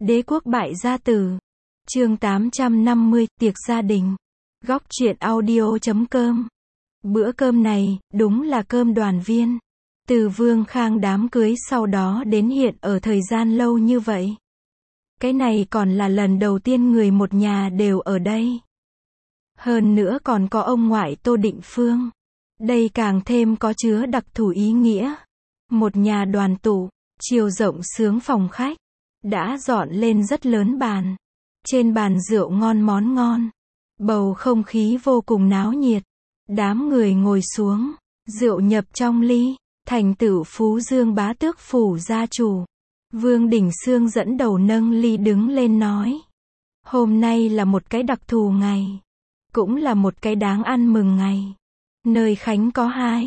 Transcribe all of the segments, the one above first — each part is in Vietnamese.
Đế quốc bại gia tử. Chương 850, tiệc gia đình. Góc truyện audio.com. Bữa cơm này, đúng là cơm đoàn viên. Từ Vương Khang đám cưới sau đó đến hiện ở thời gian lâu như vậy. Cái này còn là lần đầu tiên người một nhà đều ở đây. Hơn nữa còn có ông ngoại Tô Định Phương. Đây càng thêm có chứa đặc thù ý nghĩa. Một nhà đoàn tụ, chiều rộng sướng phòng khách. Đã dọn lên rất lớn bàn. Trên bàn rượu ngon món ngon. Bầu không khí vô cùng náo nhiệt. Đám người ngồi xuống. Rượu nhập trong ly. Thành tựu Phú Dương bá tước phủ gia chủ. Vương Đình Xương dẫn đầu nâng ly đứng lên nói. Hôm nay là một cái đặc thù ngày. Cũng là một cái đáng ăn mừng ngày. Nơi Khánh có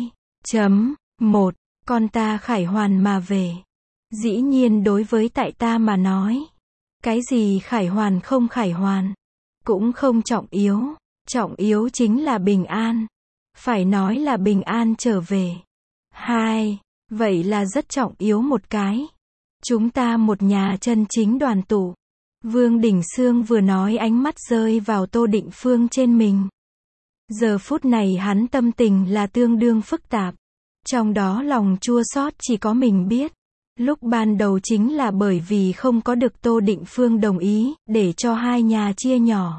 2.1 con ta khải hoàn mà về. Dĩ nhiên đối với tại ta mà nói. Cái gì khải hoàn không khải hoàn. Cũng không trọng yếu. Trọng yếu chính là bình an. Phải nói là bình an trở về. Vậy là rất trọng yếu một cái. Chúng ta một nhà chân chính đoàn tụ. Vương Đình Xương vừa nói ánh mắt rơi vào Tô Định Phương trên mình. Giờ phút này hắn tâm tình là tương đương phức tạp. Trong đó lòng chua xót chỉ có mình biết. Lúc ban đầu chính là bởi vì không có được Tô Định Phương đồng ý, để cho hai nhà chia nhỏ.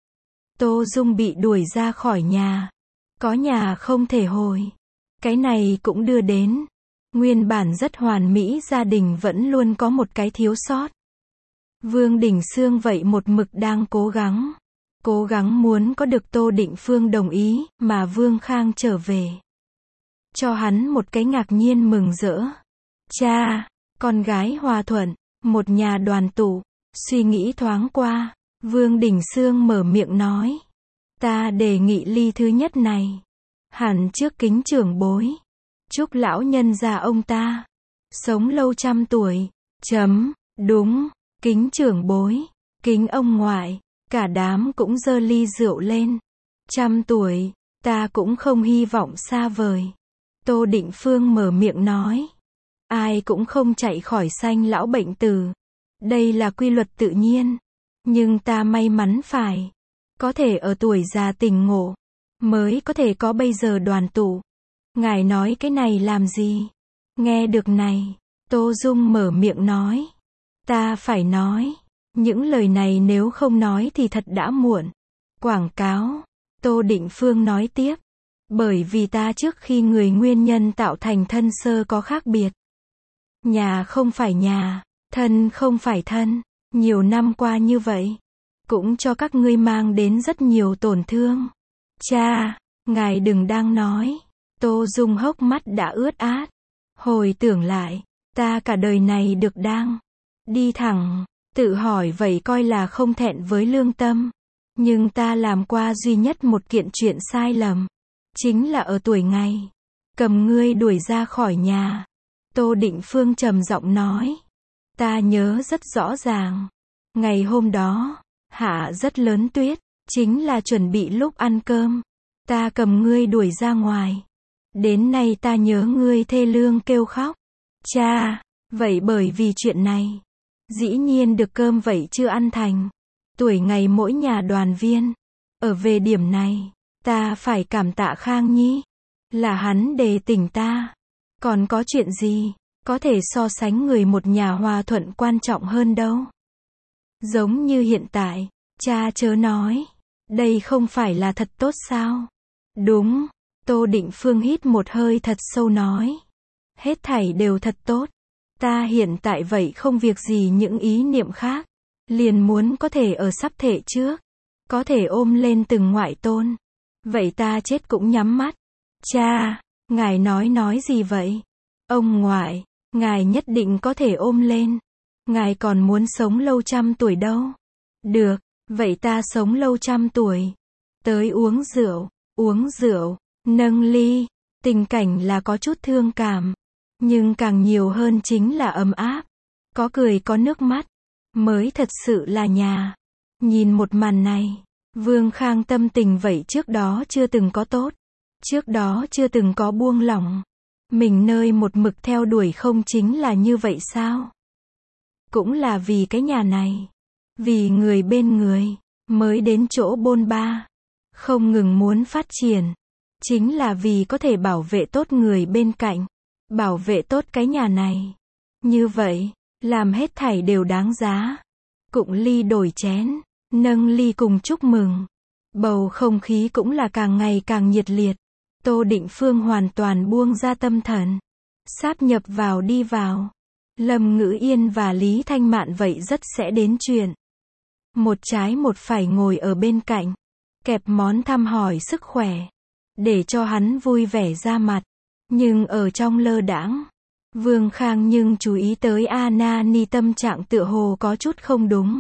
Tô Dung bị đuổi ra khỏi nhà. Có nhà không thể hồi. Cái này cũng đưa đến. Nguyên bản rất hoàn mỹ gia đình vẫn luôn có một cái thiếu sót. Vương Đình Xương vậy một mực đang cố gắng. Cố gắng muốn có được Tô Định Phương đồng ý, mà Vương Khang trở về. Cho hắn một cái ngạc nhiên mừng rỡ. Cha, con gái hòa thuận, một nhà đoàn tụ. Suy nghĩ thoáng qua, Vương Đình Xương mở miệng nói. Ta đề nghị ly thứ nhất này. Hẳn trước kính trưởng bối. Chúc lão nhân gia ông ta sống lâu 100 tuổi. Đúng, kính trưởng bối, kính ông ngoại. Cả đám cũng giơ ly rượu lên. 100 tuổi, ta cũng không hy vọng xa vời. Tô Định Phương mở miệng nói. Ai cũng không chạy khỏi sanh lão bệnh tử. Đây là quy luật tự nhiên. Nhưng ta may mắn phải có thể ở tuổi già tỉnh ngộ, mới có thể có bây giờ đoàn tụ. Ngài nói cái này làm gì? Nghe được này, Tô Dung mở miệng nói. Ta phải nói. Những lời này nếu không nói thì thật đã muộn. Quảng cáo. Tô Định Phương nói tiếp. Bởi vì ta trước khi người nguyên nhân tạo thành thân sơ có khác biệt. Nhà không phải nhà, thân không phải thân. Nhiều năm qua như vậy, cũng cho các ngươi mang đến rất nhiều tổn thương. Cha, ngài đừng đang nói. Tô Dung hốc mắt đã ướt át. Hồi tưởng lại, ta cả đời này được đang đi thẳng. Tự hỏi vậy coi là không thẹn với lương tâm. Nhưng ta làm qua duy nhất một kiện chuyện sai lầm. Chính là ở tuổi ngày cầm ngươi đuổi ra khỏi nhà. Tô Định Phương trầm giọng nói. Ta nhớ rất rõ ràng. Ngày hôm đó, hạ rất lớn tuyết. Chính là chuẩn bị lúc ăn cơm. Ta cầm ngươi đuổi ra ngoài. Đến nay ta nhớ ngươi thê lương kêu khóc. Cha, vậy bởi vì chuyện này. Dĩ nhiên được cơm vậy chưa ăn thành. Tuổi ngày mỗi nhà đoàn viên. Ở về điểm này, ta phải cảm tạ Khang Nhi. Là hắn đề tỉnh ta. Còn có chuyện gì, có thể so sánh người một nhà hòa thuận quan trọng hơn đâu. Giống như hiện tại, cha chớ nói. Đây không phải là thật tốt sao? Đúng, Tô Định Phương hít một hơi thật sâu nói. Hết thảy đều thật tốt. Ta hiện tại vậy không việc gì những ý niệm khác. Liền muốn có thể ở sắp thể trước. Có thể ôm lên từng ngoại tôn. Vậy ta chết cũng nhắm mắt. Cha, ngài nói gì vậy? Ông ngoại, ngài nhất định có thể ôm lên. Ngài còn muốn sống lâu 100 tuổi đâu. Được, vậy ta sống lâu 100 tuổi. Tới uống rượu, nâng ly. Tình cảnh là có chút thương cảm. Nhưng càng nhiều hơn chính là ấm áp. Có cười có nước mắt. Mới thật sự là nhà. Nhìn một màn này, Vương Khang tâm tình vậy trước đó chưa từng có tốt. Trước đó chưa từng có buông lỏng. Mình nơi một mực theo đuổi không chính là như vậy sao? cũng là vì cái nhà này. Vì người bên người, mới đến chỗ bôn ba. Không ngừng muốn phát triển. Chính là vì có thể bảo vệ tốt người bên cạnh. Bảo vệ tốt cái nhà này. Như vậy, làm hết thảy đều đáng giá. Cụng ly đổi chén, nâng ly cùng chúc mừng. Bầu không khí cũng là càng ngày càng nhiệt liệt. Tô Định Phương hoàn toàn buông ra tâm thần. Sáp nhập vào đi vào. Lâm Ngữ Yên và Lý Thanh Mạn vậy rất sẽ đến chuyện. Một trái một phải ngồi ở bên cạnh. Kẹp món thăm hỏi sức khỏe. Để cho hắn vui vẻ ra mặt. Nhưng ở trong lơ đãng, Vương Khang nhưng chú ý tới Anna Ni tâm trạng tựa hồ có chút không đúng.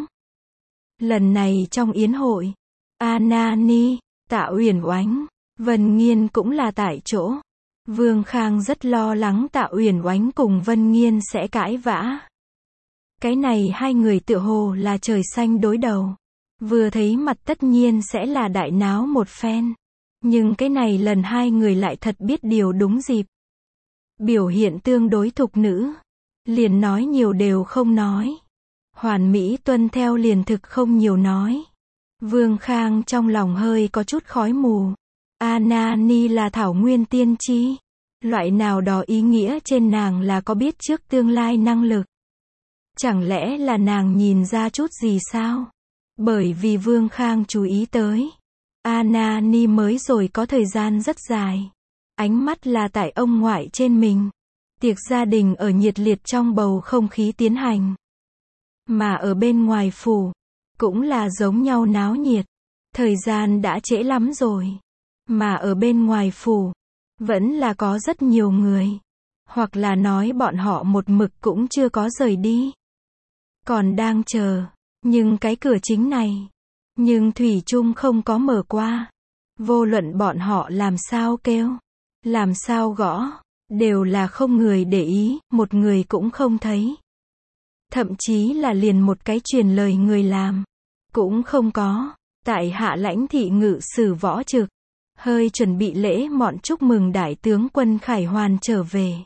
Lần này trong yến hội, Anna Ni, Tạ Uyển Oánh, Vân Nghiên cũng là tại chỗ. Vương Khang rất lo lắng Tạ Uyển Oánh cùng Vân Nghiên sẽ cãi vã. Cái này hai người tựa hồ là trời xanh đối đầu. Vừa thấy mặt tất nhiên sẽ là đại náo một phen. Nhưng cái này lần hai người lại thật biết điều đúng dịp. Biểu hiện tương đối thục nữ. Liền nói nhiều đều không nói. Hoàn mỹ tuân theo liền thực không nhiều nói. Vương Khang trong lòng hơi có chút khói mù. Anna Ni là thảo nguyên tiên tri. Loại nào đó ý nghĩa trên nàng là có biết trước tương lai năng lực. Chẳng lẽ là nàng nhìn ra chút gì sao? Bởi vì Vương Khang chú ý tới. Anna Ni mới rồi có thời gian rất dài. Ánh mắt là tại ông ngoại trên mình. Tiệc gia đình ở nhiệt liệt trong bầu không khí tiến hành. Mà ở bên ngoài phủ, cũng là giống nhau náo nhiệt. Thời gian đã trễ lắm rồi. Mà ở bên ngoài phủ, vẫn là có rất nhiều người. Hoặc là nói bọn họ một mực cũng chưa có rời đi. Còn đang chờ. Nhưng cái cửa chính này, nhưng thủy chung không có mở qua. Vô luận bọn họ làm sao kêu, làm sao gõ, đều là không người để ý, một người cũng không thấy. Thậm chí là liền một cái truyền lời người làm, cũng không có. Tại hạ lãnh thị ngự sử Võ Trực, hơi chuẩn bị lễ mọn chúc mừng đại tướng quân Khải Hoàn trở về.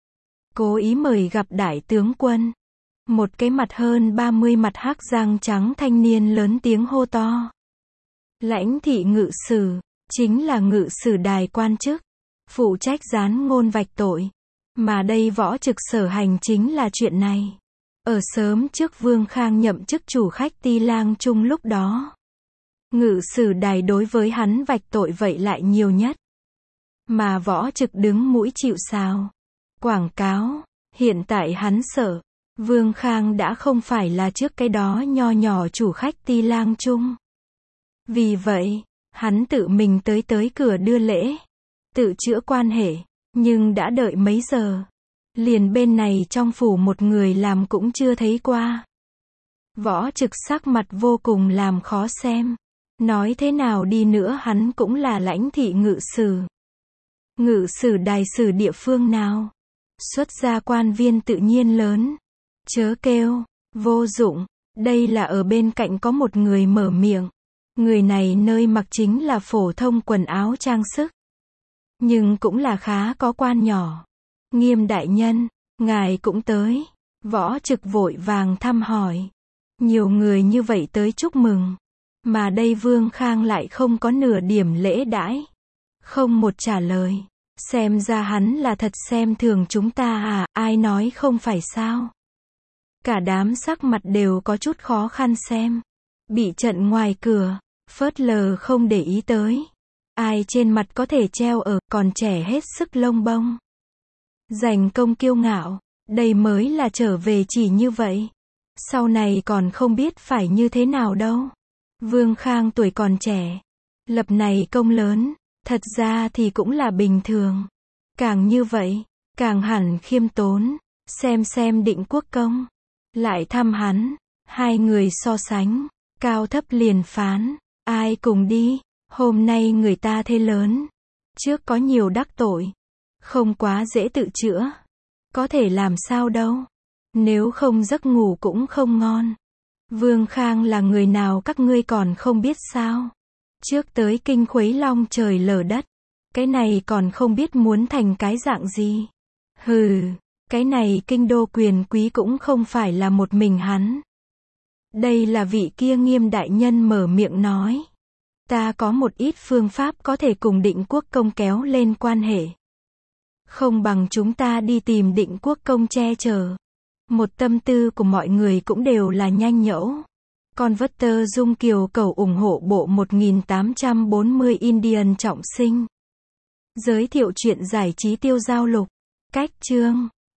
Cố ý mời gặp đại tướng quân. Một cái mặt hơn 30 mặt hắc răng trắng thanh niên lớn tiếng hô to. Lãnh thị ngự sử, chính là ngự sử đài quan chức, phụ trách gián ngôn vạch tội. Mà đây Võ Trực sở hành chính là chuyện này. Ở sớm trước Vương Khang nhậm chức chủ khách Ti Lang Trung lúc đó. Ngự sử đài đối với hắn vạch tội vậy lại nhiều nhất. Mà Võ Trực đứng mũi chịu sào. Quảng cáo, hiện tại hắn sợ. Vương Khang đã không phải là trước cái đó nho nhỏ chủ khách Ti Lang Trung. Vì vậy, hắn tự mình tới cửa đưa lễ, tự chữa quan hệ, nhưng đã đợi mấy giờ. Liền bên này trong phủ một người làm cũng chưa thấy qua. Võ Trực sắc mặt vô cùng làm khó xem. Nói thế nào đi nữa hắn cũng là lãnh thị ngự sử. Ngự sử đài sử địa phương nào? Xuất gia quan viên tự nhiên lớn. Chớ kêu, vô dụng, đây là ở bên cạnh có một người mở miệng. Người này nơi mặc chính là phổ thông quần áo trang sức. Nhưng cũng là khá có quan nhỏ. Nghiêm đại nhân, ngài cũng tới. Võ Trực vội vàng thăm hỏi. Nhiều người như vậy tới chúc mừng. Mà đây Vương Khang lại không có nửa điểm lễ đãi. Không một trả lời. Xem ra hắn là thật xem thường chúng ta à, ai nói không phải sao. Cả đám sắc mặt đều có chút khó khăn xem. Bị trận ngoài cửa, phớt lờ không để ý tới. Ai trên mặt có thể treo ở, còn trẻ hết sức lông bông. Giành công kiêu ngạo, đây mới là trở về chỉ như vậy. Sau này còn không biết phải như thế nào đâu. Vương Khang tuổi còn trẻ. Lập này công lớn, thật ra thì cũng là bình thường. Càng như vậy, càng hẳn khiêm tốn. Xem Định Quốc công. Lại thăm hắn, hai người so sánh, cao thấp liền phán, ai cùng đi, hôm nay người ta thế lớn, trước có nhiều đắc tội, không quá dễ tự chữa, có thể làm sao đâu, nếu không giấc ngủ cũng không ngon. Vương Khang là người nào các ngươi còn không biết sao, trước tới kinh khuấy long trời lở đất, cái này còn không biết muốn thành cái dạng gì, hừ. Cái này kinh đô quyền quý cũng không phải là một mình hắn. Đây là vị kia Nghiêm đại nhân mở miệng nói. Ta có một ít phương pháp có thể cùng Định Quốc công kéo lên quan hệ. Không bằng chúng ta đi tìm Định Quốc công che chở. Một tâm tư của mọi người cũng đều là nhanh nhẩu. Converter Dung Kiều cầu ủng hộ bộ 1840 Indian trọng sinh. Giới thiệu truyện giải trí tiêu giao lục. Cách chương